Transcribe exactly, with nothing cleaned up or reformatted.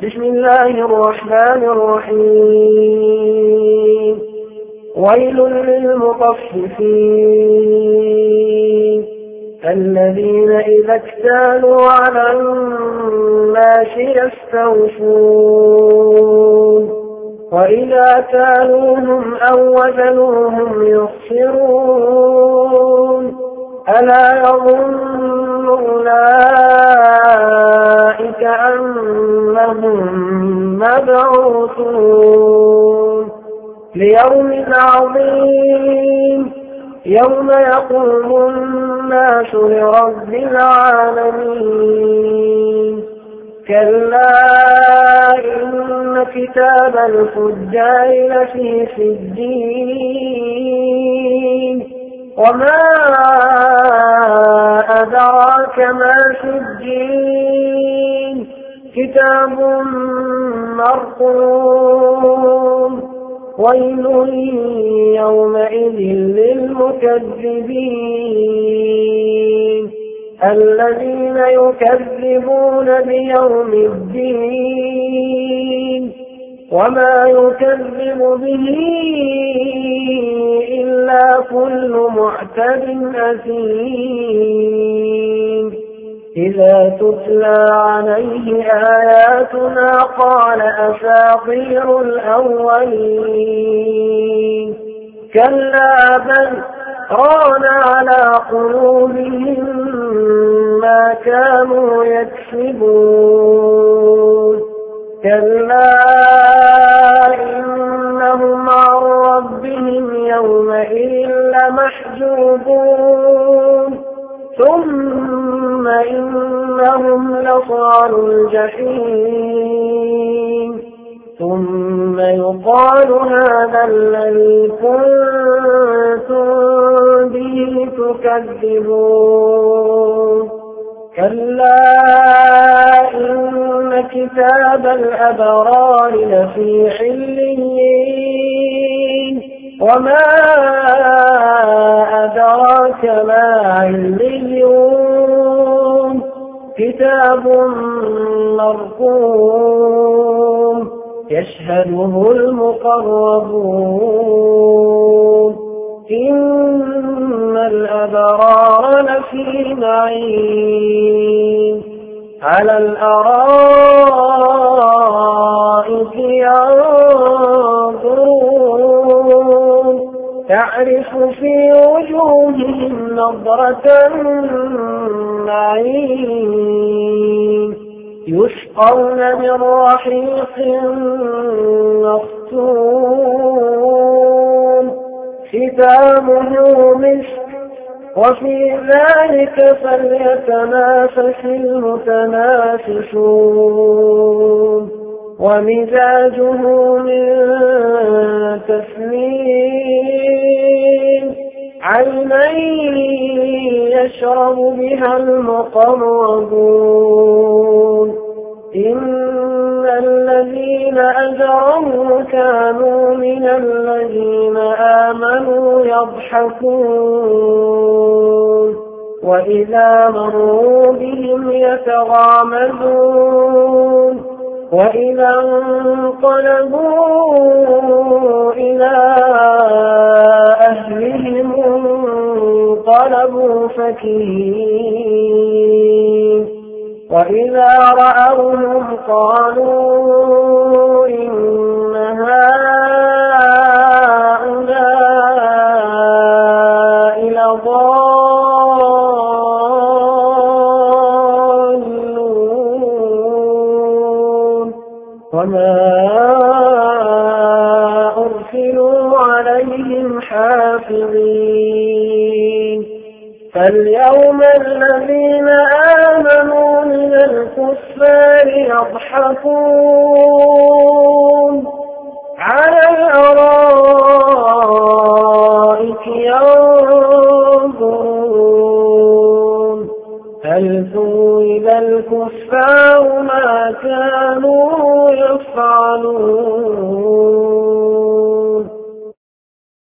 بسم الله الرحمن الرحيم ويل للمطففين الذين إذا اكتالوا على الناس يستوفون وإذا كالوهم أو وزنوهم يخسرون ألا يظن أولئك أنهم مبعوثون ليوم عظيم يوم يقوم الناس لرب العالمين كلا إن كتاب الفجار لفي سجين وما أدراك ما سجين كتاب مرقوم ويل يومئذ للمكذبين الذين يكذبون بيوم الدين وما يكذب به إلا كل معتد أثيم إذا تتلى عليه آياتنا قال أساطير الأولين كلا بل ران على قلوبهم ما كانوا يكسبون كلا إنهم عن ربهم يومئذ لمحجوبون ثم إنهم لصالوا الجحيم ثم يقال هذا الذي كنتم به تكذبون كلا إن كتاب الأبرار لفي عليين وما أدراك ما عليون كتاب مرقوم يشهده المقربون إن الأبرار لفي نعيم على الأرائك ينظرون تعرف في وجوههم نضرة النعيم يسقون من رحيق مختوم ختامه مسك وفي ذلك فليتنافس المتنافسون ومزاجه من تسنيم عينا يشرب بها المقربون إن الذين أجرموا كانوا من الذين آمنوا يضحكون وإذا مروا بهم يتغامزون وإذا انقلبوا إلى أهلهم انقلبوا فكهين وإذا رأوهم قالوا إن هؤلاء لضالون وما أرسلوا عليهم حافظين فاليوم الذين آمنوا من الكفار يضحكون على الأرائك ينظرون هل ثوب الكفار ما كانوا